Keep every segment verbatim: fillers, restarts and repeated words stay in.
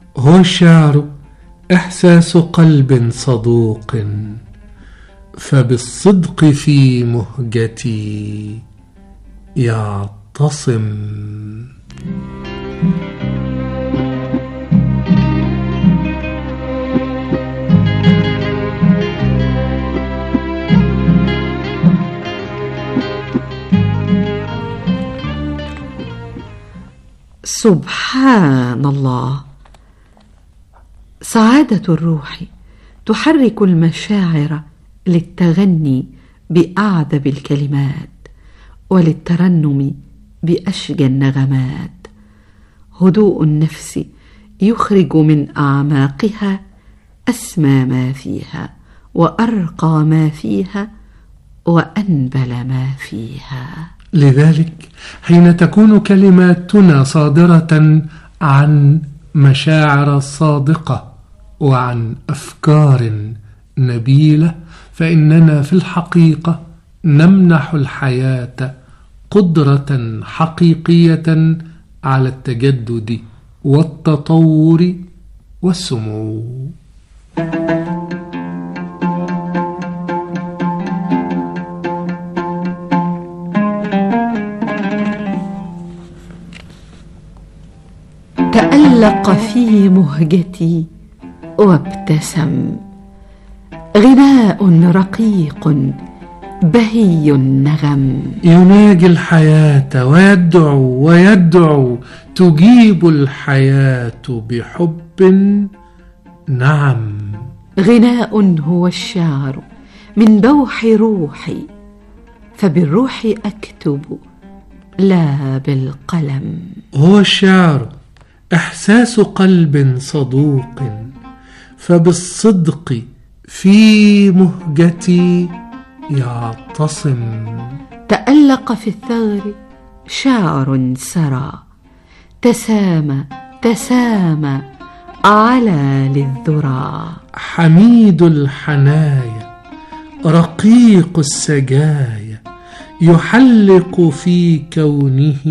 هو الشعر إحساس قلب صدوق، فبالصدق في مهجتي يعتصم. سبحان الله، سعادة الروح تحرك المشاعر للتغني بأعذب الكلمات وللترنم بأشجى النغمات. هدوء النفس يخرج من أعماقها أسمى ما فيها وأرقى ما فيها وأنبل ما فيها. لذلك حين تكون كلماتنا صادرة عن مشاعر صادقة وعن أفكار نبيلة، فإننا في الحقيقة نمنح الحياة قدرة حقيقية على التجدد والتطور والسمو. تألق في مهجتي وابتسم، غناء رقيق بهي النغم، يناجي الحياة ويدعو ويدعو، تجيب الحياة بحب نعم. غناء هو الشعر من بوح روحي، فبالروح أكتب لا بالقلم. هو الشعر إحساس قلب صدوق، فبالصدق في مهجتي يعتصم. تألق في الثغر شعر سرى، تسامى تسامى على للذرى. حميد الحنايا رقيق السجايا، يحلق في كونه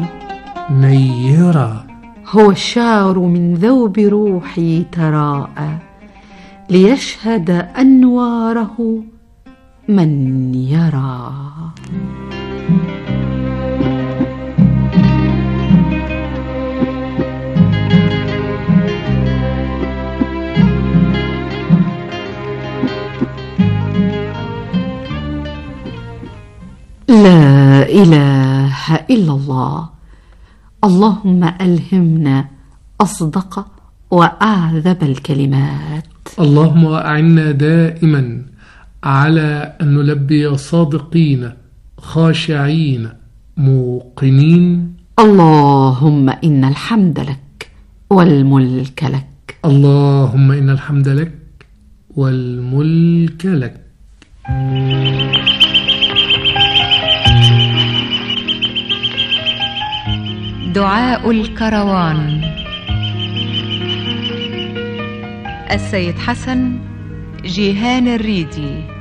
نيرا. هو الشعر من ذوب روحي تراءى، ليشهد أنواره من يرى. لا إله إلا الله. اللهم ألهمنا أصدق وأعذب الكلمات. اللهم أعنا دائما على أن نلبي صادقين خاشعين موقنين. اللهم إن الحمد لك والملك لك. اللهم إن الحمد لك والملك لك. دعاء الكروان. السيد حسن جيهان الريدي.